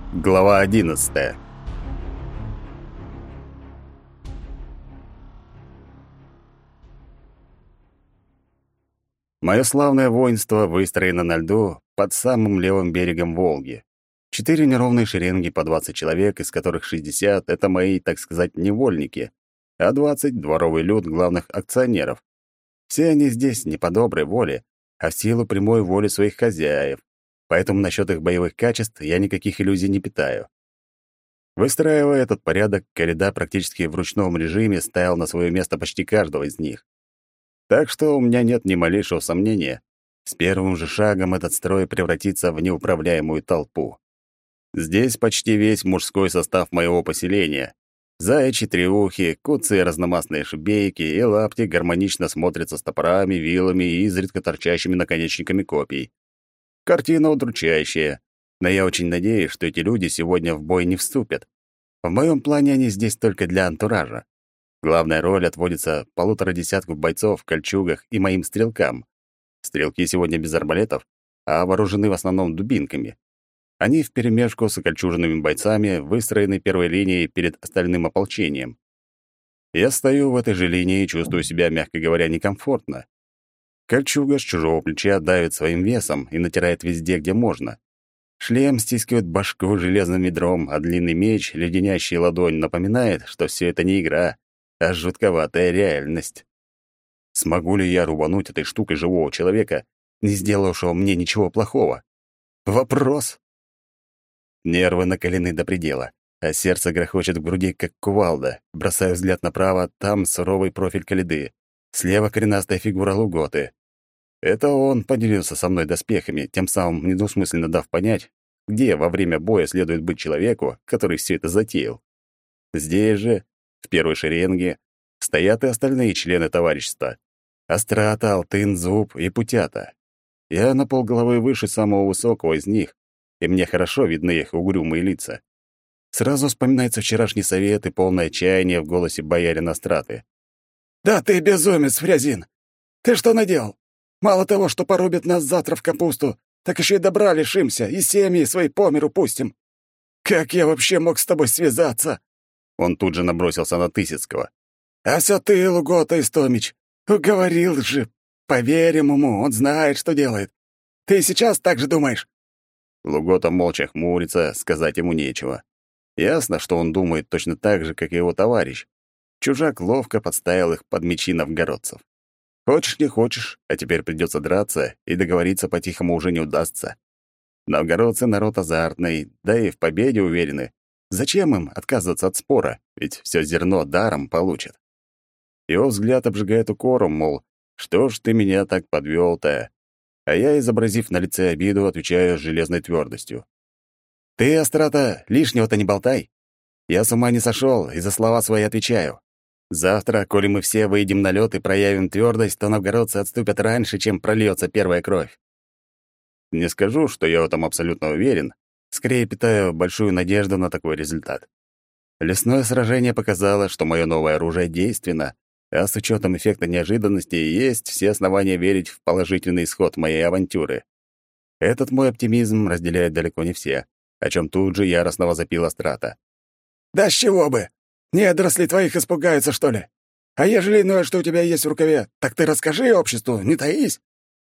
Глава 11. Мое славное воинство выстроено на льду под самым левым берегом Волги. 4 неровные шеренги по 20 человек, из которых 60 — это мои, так сказать, невольники, а 20 — дворовый люд главных акционеров. Все они здесь не по доброй воле, а в силу прямой воли своих хозяев, поэтому насчет их боевых качеств я никаких иллюзий не питаю. Выстраивая этот порядок, Коляда практически в ручном режиме ставил на свое место почти каждого из них. Так что у меня нет ни малейшего сомнения, с первым же шагом этот строй превратится в неуправляемую толпу. Здесь почти весь мужской состав моего поселения. Заячьи треухи, куцые разномастные шубейки и лапти гармонично смотрятся с топорами, вилами и изредка торчащими наконечниками копий. Картина удручающая, но я очень надеюсь, что эти люди сегодня в бой не вступят. В моем плане они здесь только для антуража. Главная роль отводится 1,5 десятку бойцов в кольчугах и моим стрелкам. Стрелки сегодня без арбалетов, а вооружены в основном дубинками. Они вперемешку с окольчуженными бойцами выстроены первой линией перед остальным ополчением. Я стою в этой же линии и чувствую себя, мягко говоря, некомфортно. Кольчуга с чужого плеча давит своим весом и натирает везде, где можно. Шлем стискивает башку железным ведром, а длинный меч, леденящий ладонь, напоминает, что все это не игра, а жутковатая реальность. Смогу ли я рубануть этой штукой живого человека, не сделавшего мне ничего плохого? Вопрос. Нервы накалены до предела, а сердце грохочет в груди, как кувалда. Бросаю взгляд направо, там суровый профиль Коляды. Слева коренастая фигура Луготы. Это он поделился со мной доспехами, тем самым недвусмысленно дав понять, где во время боя следует быть человеку, который все это затеял. Здесь же, в первой шеренге, стоят и остальные члены товарищества. Острата, Алтын, Зуб и Путята. Я на полголовы выше самого высокого из них, и мне хорошо видны их угрюмые лица. Сразу вспоминается вчерашний совет и полное отчаяние в голосе боярина Остраты. «Да ты безумец, Фрязин! Ты что наделал? Мало того, что порубят нас завтра в капусту, так еще и добра лишимся, и семьи свои по миру пустим. Как я вообще мог с тобой связаться?» Он тут же набросился на Тысяцкого. «А все ты, Лугота Истомич, уговорил же. Поверим ему, он знает, что делает. Ты сейчас так же думаешь?» Лугота молча хмурится, сказать ему нечего. Ясно, что он думает точно так же, как и его товарищ. Чужак ловко подставил их под мечи новгородцев. Хочешь не хочешь, а теперь придется драться, и договориться по-тихому уже не удастся. Новгородцы — народ азартный, да и в победе уверены. Зачем им отказываться от спора, ведь все зерно даром получат. Его взгляд обжигает укором, мол, что ж ты меня так подвёл-то? А я, изобразив на лице обиду, отвечаю с железной твердостью. «Ты, Острата, лишнего-то не болтай. Я с ума не сошел и за слова свои отвечаю. Завтра, коли мы все выйдем на лед и проявим твердость, то новгородцы отступят раньше, чем прольется первая кровь». Не скажу, что я в этом абсолютно уверен, скорее питаю большую надежду на такой результат. Лесное сражение показало, что мое новое оружие действенно, а с учетом эффекта неожиданности есть все основания верить в положительный исход моей авантюры. Этот мой оптимизм разделяют далеко не все, о чем тут же яростно возопила Острата. «Да с чего бы? Недоросли твоих испугаются, что ли? А ежели иное, что у тебя есть в рукаве, так ты расскажи обществу, не таись!»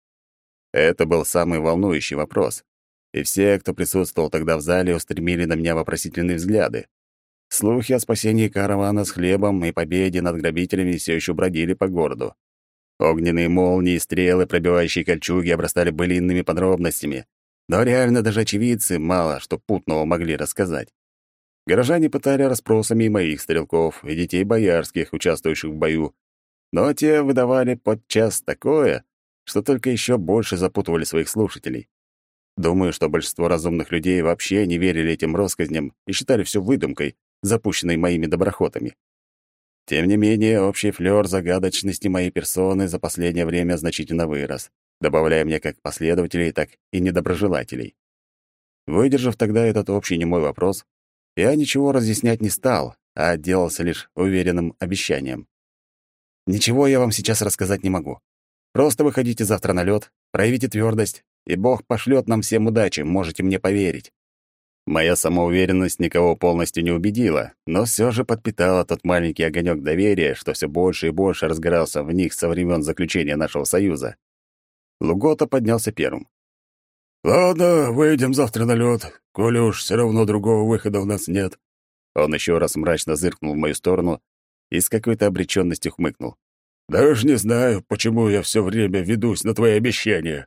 Это был самый волнующий вопрос, и все, кто присутствовал тогда в зале, устремили на меня вопросительные взгляды. Слухи о спасении каравана с хлебом и победе над грабителями все еще бродили по городу. Огненные молнии и стрелы, пробивающие кольчуги, обрастали былинными подробностями, но реально даже очевидцы мало что путного могли рассказать. Горожане пытали расспросами и моих стрелков, и детей боярских, участвующих в бою, но те выдавали подчас такое, что только еще больше запутывали своих слушателей. Думаю, что большинство разумных людей вообще не верили этим россказням и считали все выдумкой, запущенной моими доброхотами. Тем не менее, общий флёр загадочности моей персоны за последнее время значительно вырос, добавляя мне как последователей, так и недоброжелателей. Выдержав тогда этот общий немой вопрос, я ничего разъяснять не стал, а отделался лишь уверенным обещанием. Ничего я вам сейчас рассказать не могу. Просто выходите завтра на лед, проявите твердость, и Бог пошлет нам всем удачи, можете мне поверить. Моя самоуверенность никого полностью не убедила, но все же подпитала тот маленький огонек доверия, что все больше и больше разгорался в них со времен заключения нашего союза. Лугота поднялся первым. «Ладно, выйдем завтра на лед, коли уж все равно другого выхода у нас нет». Он еще раз мрачно зыркнул в мою сторону и с какой-то обреченностью хмыкнул. «Даже не знаю, почему я все время ведусь на твои обещания».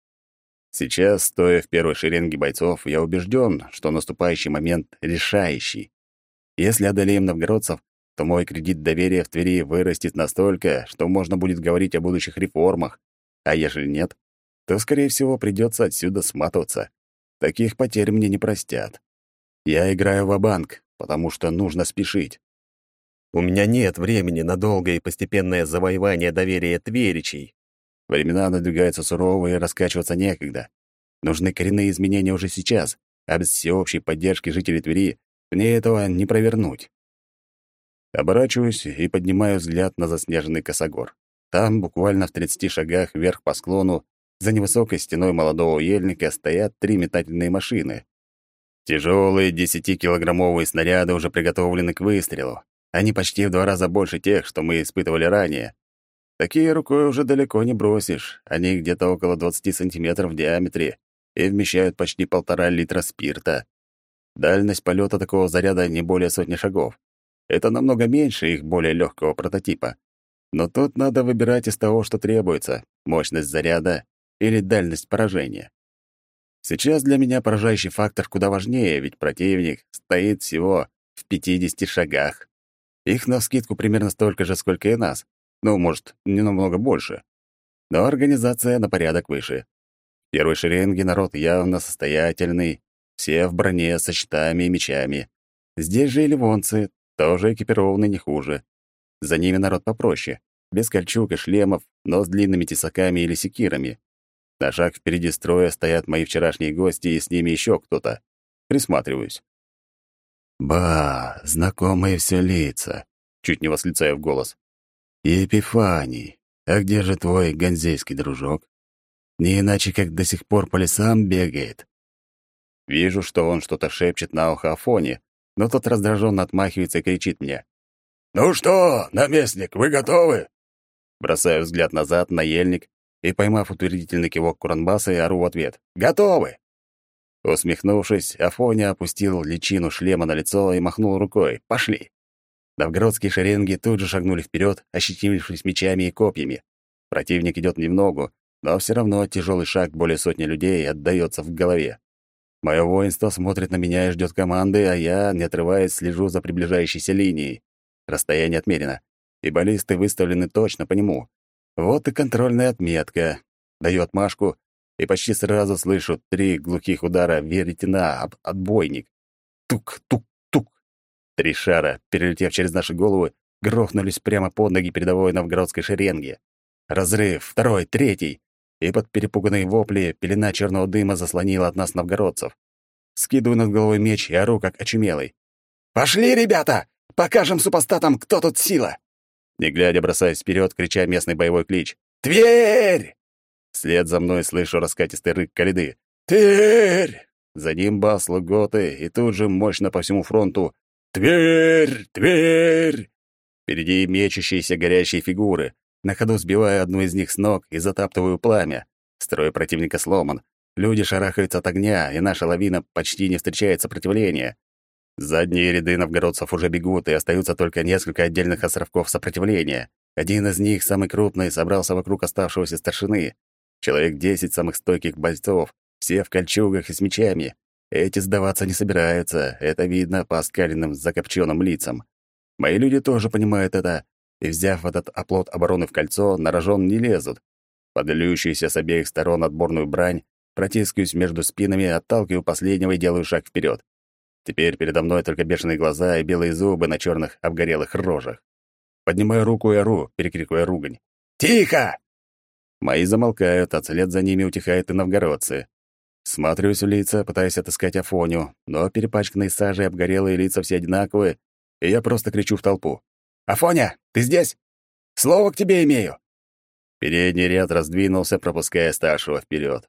Сейчас, стоя в первой шеренге бойцов, я убежден, что наступающий момент решающий. Если одолеем новгородцев, то мой кредит доверия в Твери вырастет настолько, что можно будет говорить о будущих реформах, а ежели нет, то, скорее всего, придется отсюда сматываться. Таких потерь мне не простят. Я играю ва-банк, потому что нужно спешить. У меня нет времени на долгое и постепенное завоевание доверия тверичей. Времена надвигаются суровые, и раскачиваться некогда. Нужны коренные изменения уже сейчас, а без всеобщей поддержки жителей Твери мне этого не провернуть. Оборачиваюсь и поднимаю взгляд на заснеженный косогор. Там, буквально в 30 шагах вверх по склону, за невысокой стеной молодого ельника стоят 3 метательные машины. Тяжелые 10-килограммовые снаряды уже приготовлены к выстрелу. Они почти в 2 раза больше тех, что мы испытывали ранее. Такие рукой уже далеко не бросишь. Они где-то около 20 сантиметров в диаметре и вмещают почти 1,5 литра спирта. Дальность полета такого заряда не более 100 шагов. Это намного меньше их более легкого прототипа. Но тут надо выбирать из того, что требуется: мощность заряда или дальность поражения. Сейчас для меня поражающий фактор куда важнее, ведь противник стоит всего в 50 шагах. Их навскидку примерно столько же, сколько и нас. Ну, может, не намного больше. Но организация на порядок выше. В первой шеренге народ явно состоятельный, все в броне со щитами и мечами. Здесь же и ливонцы, тоже экипированы не хуже. За ними народ попроще, без кольчуг и шлемов, но с длинными тесаками или секирами. На шаг впереди строя стоят мои вчерашние гости, и с ними еще кто-то. Присматриваюсь. «Ба, знакомые все лица», — чуть не восклицаю в голос. «Епифаний, а где же твой ганзейский дружок? Не иначе, как до сих пор по лесам бегает». Вижу, что он что-то шепчет на ухо Афоне, но тот раздраженно отмахивается и кричит мне. «Ну что, наместник, вы готовы?» Бросаю взгляд назад на ельник и, поймав утвердительный кивок Куранбаса, ору в ответ. «Готовы!» Усмехнувшись, Афоня опустил личину шлема на лицо и махнул рукой. «Пошли!» Новгородские шеренги тут же шагнули вперед, ощетинившись мечами и копьями. Противник идет немногу, но все равно тяжелый шаг более 100 людей отдаётся в голове. Мое воинство смотрит на меня и ждет команды, а я, не отрываясь, слежу за приближающейся линией. Расстояние отмерено, и баллисты выставлены точно по нему. Вот и контрольная отметка. Даю отмашку, и почти сразу слышу 3 глухих удара веретена об отбойник. Тук-тук-тук. 3 шара, перелетев через наши головы, грохнулись прямо под ноги передовой новгородской шеренги. Разрыв, второй, третий. И под перепуганные вопли пелена черного дыма заслонила от нас новгородцев. Скидываю над головой меч и ору, как очумелый. «Пошли, ребята! Покажем супостатам, кто тут сила!» Не глядя, бросаюсь вперед, крича местный боевой клич. «Тверь!» Вслед за мной слышу раскатистый рык Калиды. «Тверь!» За ним бас Луготы, и тут же мощно по всему фронту «Тверь! Тверь!» Впереди мечущиеся горящие фигуры. На ходу сбиваю одну из них с ног и затаптываю пламя. Строй противника сломан. Люди шарахаются от огня, и наша лавина почти не встречает сопротивления. Задние ряды новгородцев уже бегут, и остаются только несколько отдельных островков сопротивления. Один из них, самый крупный, собрался вокруг оставшегося старшины. Человек 10 самых стойких бойцов, все в кольчугах и с мечами. Эти сдаваться не собираются, это видно по оскаленным закопченным лицам. Мои люди тоже понимают это, и, взяв этот оплот обороны в кольцо, на рожон не лезут. Под льющуюся с обеих сторон отборную брань протискиваюсь между спинами, отталкиваю последнего и делаю шаг вперед. Теперь передо мной только бешеные глаза и белые зубы на черных обгорелых рожах. Поднимаю руку и ору, перекрикивая ругань. «Тихо!» Мои замолкают, а вслед за ними утихают и новгородцы. Всматриваюсь в лица, пытаясь отыскать Афоню, но перепачканные сажей обгорелые лица все одинаковые, и я просто кричу в толпу. «Афоня, ты здесь? Слово к тебе имею!» Передний ряд раздвинулся, пропуская старшего вперед.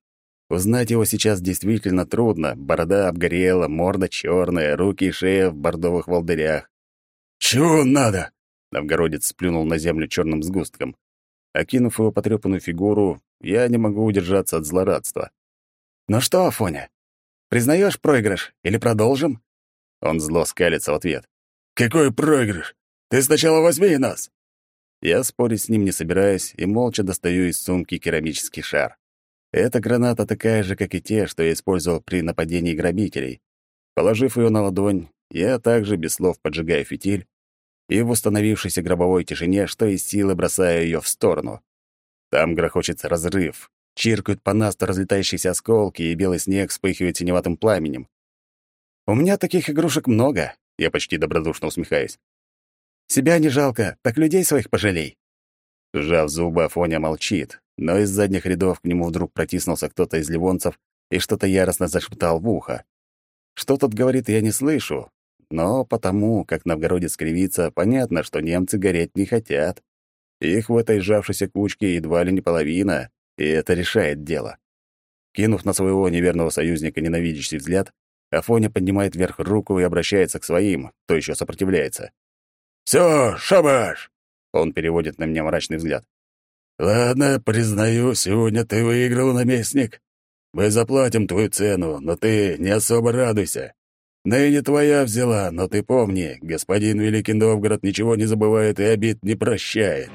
Узнать его сейчас действительно трудно. Борода обгорела, морда черная, руки и шея в бордовых волдырях. «Чего надо?» Новгородец сплюнул на землю черным сгустком. Окинув его потрепанную фигуру, я не могу удержаться от злорадства. «Ну что, Афоня, признаешь проигрыш или продолжим?» Он зло скалится в ответ. «Какой проигрыш? Ты сначала возьми нас!» Я спорить с ним не собираюсь и молча достаю из сумки керамический шар. Эта граната такая же, как и те, что я использовал при нападении грабителей. Положив ее на ладонь, я также без слов поджигаю фитиль и в установившейся гробовой тишине, что из силы, бросаю ее в сторону. Там грохочет разрыв, чиркают по насту разлетающиеся осколки, и белый снег вспыхивает синеватым пламенем. «У меня таких игрушек много», — я почти добродушно усмехаюсь. «Себя не жалко, так людей своих пожалей». Сжав зубы, Афоня молчит, но из задних рядов к нему вдруг протиснулся кто-то из ливонцев и что-то яростно зашептал в ухо. Что тот говорит, я не слышу, но потому, как новгородец кривится, понятно, что немцы гореть не хотят. Их в этой сжавшейся кучке едва ли не половина, и это решает дело. Кинув на своего неверного союзника ненавидящий взгляд, Афоня поднимает вверх руку и обращается к своим, кто еще сопротивляется. «Всё, шабаш!» Он переводит на меня мрачный взгляд. «Ладно, признаю, сегодня ты выиграл, наместник. Мы заплатим твою цену, но ты не особо радуйся. Ныне твоя взяла, но ты помни, господин Великий Новгород ничего не забывает и обид не прощает».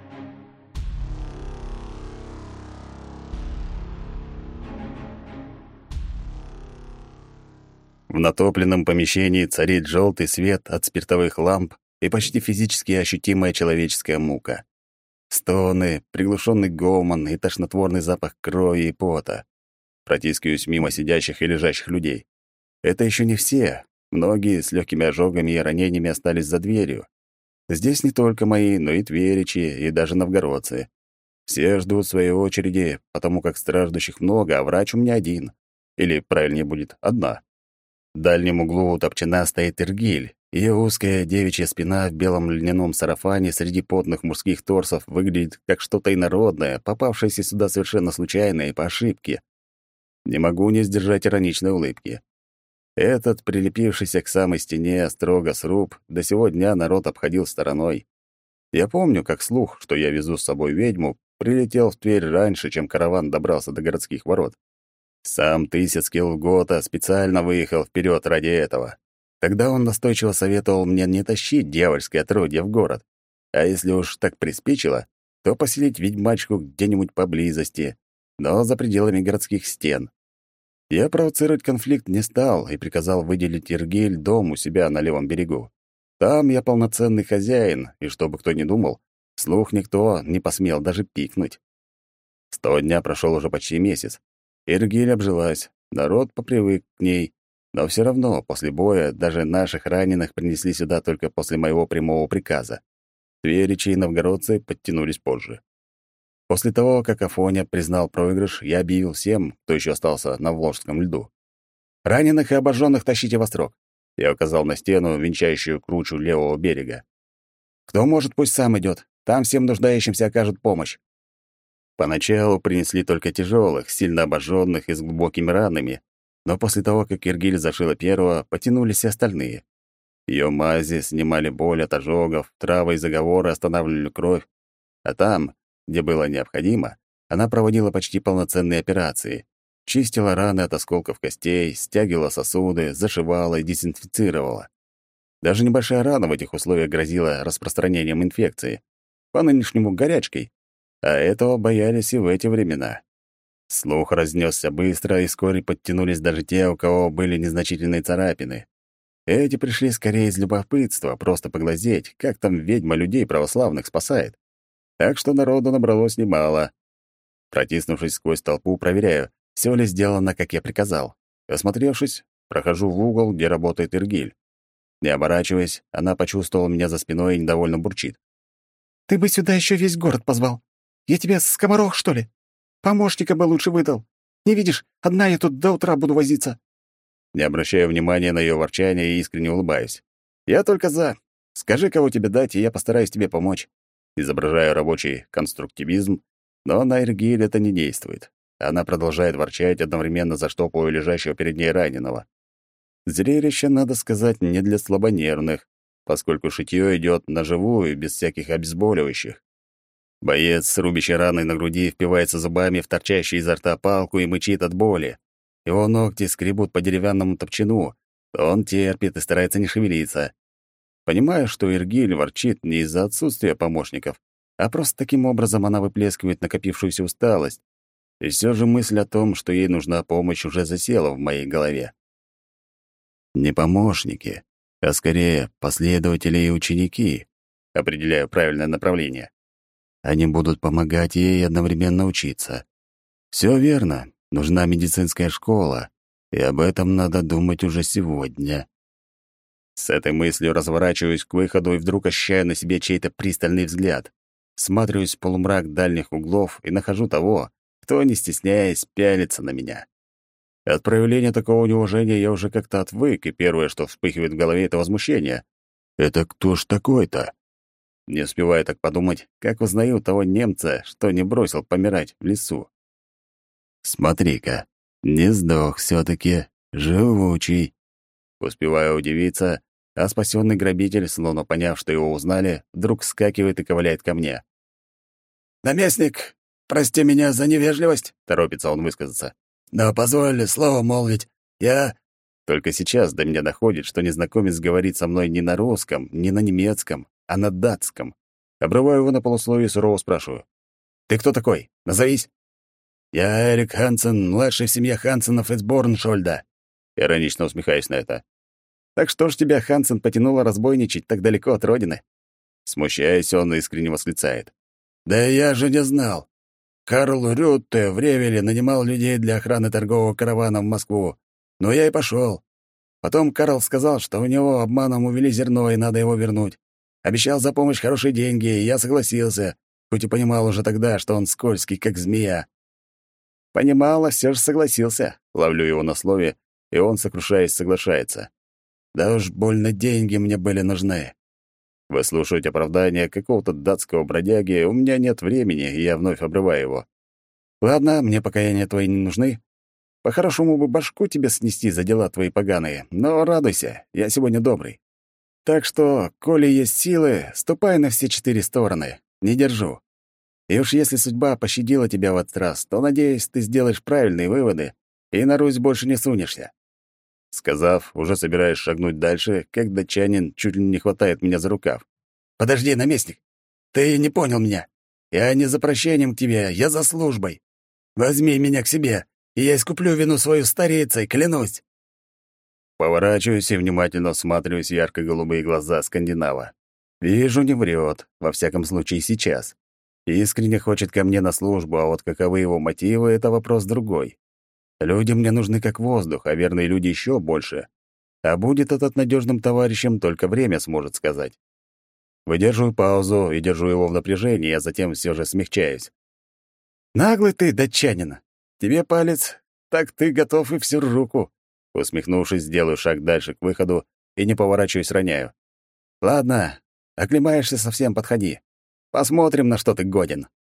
В натопленном помещении царит желтый свет от спиртовых ламп и почти физически ощутимая человеческая мука. Стоны, приглушенный гомон и тошнотворный запах крови и пота. Протискиваюсь мимо сидящих и лежащих людей. Это еще не все. Многие с легкими ожогами и ранениями остались за дверью. Здесь не только мои, но и тверичи, и даже новгородцы. Все ждут своей очереди, потому как страждущих много, а врач у меня один. Или, правильнее будет, одна. В дальнем углу у топчана стоит Иргиль. Ее узкая девичья спина в белом льняном сарафане среди потных мужских торсов выглядит как что-то инородное, попавшееся сюда совершенно случайно и по ошибке. Не могу не сдержать ироничной улыбки. Этот, прилепившийся к самой стене строго сруб, до сего дня народ обходил стороной. Я помню, как слух, что я везу с собой ведьму, прилетел в Тверь раньше, чем караван добрался до городских ворот. Сам Тысяцкий Лгота специально выехал вперед ради этого. Тогда он настойчиво советовал мне не тащить дьявольское отродье в город, а если уж так приспичило, то поселить ведьмачку где-нибудь поблизости, но за пределами городских стен. Я провоцировать конфликт не стал и приказал выделить Иргиль дом у себя на левом берегу. Там я полноценный хозяин, и чтобы кто ни думал, слух никто не посмел даже пикнуть. 100 дня прошел уже почти месяц. Иргиль обжилась, народ попривык к ней, но все равно после боя даже наших раненых принесли сюда только после моего прямого приказа. Тверичи и новгородцы подтянулись позже. После того, как Афоня признал проигрыш, я объявил всем, кто еще остался на Волжском льду. «Раненых и обожженных тащите во строк». Я указал на стену, венчающую кручу левого берега. «Кто может, пусть сам идет. Там всем нуждающимся окажут помощь». Поначалу принесли только тяжелых, сильно обожженных и с глубокими ранами, но после того, как Иргиль зашила первого, потянулись и остальные. Ее мази снимали боль от ожогов, травы и заговоры останавливали кровь, а там, где было необходимо, она проводила почти полноценные операции, чистила раны от осколков костей, стягивала сосуды, зашивала и дезинфицировала. Даже небольшая рана в этих условиях грозила распространением инфекции, по-нынешнему горячкой, а этого боялись и в эти времена. Слух разнесся быстро, и вскоре подтянулись даже те, у кого были незначительные царапины. Эти пришли скорее из любопытства, просто поглазеть, как там ведьма людей православных спасает. Так что народу набралось немало. Протиснувшись сквозь толпу, проверяю, все ли сделано, как я приказал. Осмотревшись, прохожу в угол, где работает Иргиль. Не оборачиваясь, она почувствовала меня за спиной и недовольно бурчит. «Ты бы сюда еще весь город позвал. Я тебе скоморох, что ли? Помощника бы лучше выдал. Не видишь, одна я тут до утра буду возиться». Не обращая внимания на ее ворчание и искренне улыбаюсь. «Я только за. Скажи, кого тебе дать, и я постараюсь тебе помочь». Изображаю рабочий конструктивизм, но на Иргиль это не действует. Она продолжает ворчать, одновременно заштопывая лежащего перед ней раненого. Зрелище, надо сказать, не для слабонервных, поскольку шитьё идёт на живую, без всяких обезболивающих. Боец с рубящей раной на груди впивается зубами в торчащую изо рта палку и мычит от боли. Его ногти скребут по деревянному топчану, он терпит и старается не шевелиться. Понимаю, что Иргиль ворчит не из-за отсутствия помощников, а просто таким образом она выплескивает накопившуюся усталость. И всё же мысль о том, что ей нужна помощь, уже засела в моей голове. Не помощники, а скорее последователи и ученики, определяю правильное направление. Они будут помогать ей и одновременно учиться. Всё верно, нужна медицинская школа, и об этом надо думать уже сегодня. С этой мыслью разворачиваюсь к выходу и вдруг ощущаю на себе чей-то пристальный взгляд. Всматриваюсь в полумрак дальних углов и нахожу того, кто, не стесняясь, пялится на меня. От проявления такого неуважения я уже как-то отвык, и первое, что вспыхивает в голове, — это возмущение. «Это кто ж такой-то?» Не успеваю так подумать, как узнаю того немца, что не бросил помирать в лесу. «Смотри-ка, не сдох всё-таки, живучий». Успеваю удивиться, а спасённый грабитель, словно поняв, что его узнали, вдруг вскакивает и ковыляет ко мне. «Наместник, прости меня за невежливость», — торопится он высказаться. «но позволь слово молвить. Я...» Только сейчас до меня доходит, что незнакомец говорит со мной не на русском, не на немецком, а на датском. Обрываю его на полусловие и сурово спрашиваю. «Ты кто такой? Назовись!» «Я Эрик Хансен, младший в семье Хансенов из Борншольда», — иронично усмехаюсь на это. «Так что ж тебя, Хансен, потянуло разбойничать так далеко от родины?» Смущаясь, он искренне восклицает. «Да я же не знал. Карл Рютте в Ревеле нанимал людей для охраны торгового каравана в Москву. Но я и пошел. Потом Карл сказал, что у него обманом увели зерно, и надо его вернуть. Обещал за помощь хорошие деньги, и я согласился, хоть и понимал уже тогда, что он скользкий, как змея». «Понимал, а всё же согласился». Ловлю его на слове, и он, сокрушаясь, соглашается. «Да уж больно деньги мне были нужны». Выслушивать оправдание какого-то датского бродяги у меня нет времени, и я вновь обрываю его. «Ладно, мне покаяния твои не нужны. По-хорошему бы башку тебе снести за дела твои поганые, но радуйся, я сегодня добрый. Так что, коли есть силы, ступай на все 4 стороны, не держу. И уж если судьба пощадила тебя в этот раз, то, надеюсь, ты сделаешь правильные выводы и на Русь больше не сунешься». Сказав, уже собираюсь шагнуть дальше, как датчанин чуть ли не хватает меня за рукав. «Подожди, наместник, ты не понял меня. Я не за прощением к тебе, я за службой. Возьми меня к себе, и я искуплю вину свою старицей, клянусь». Поворачиваюсь и внимательно всматриваюсь в ярко-голубые глаза скандинава. Вижу, не врет, во всяком случае сейчас. Искренне хочет ко мне на службу, а вот каковы его мотивы — это вопрос другой. Люди мне нужны как воздух, а верные люди еще больше. А будет этот надежным товарищем, только время сможет сказать. Выдерживаю паузу и держу его в напряжении, а затем все же смягчаюсь. «Наглый ты, датчанин! Тебе палец, так ты готов и всю руку!» Усмехнувшись, делаю шаг дальше к выходу и, не поворачиваясь, роняю. «Ладно, оклемаешься совсем, подходи. Посмотрим, на что ты годен».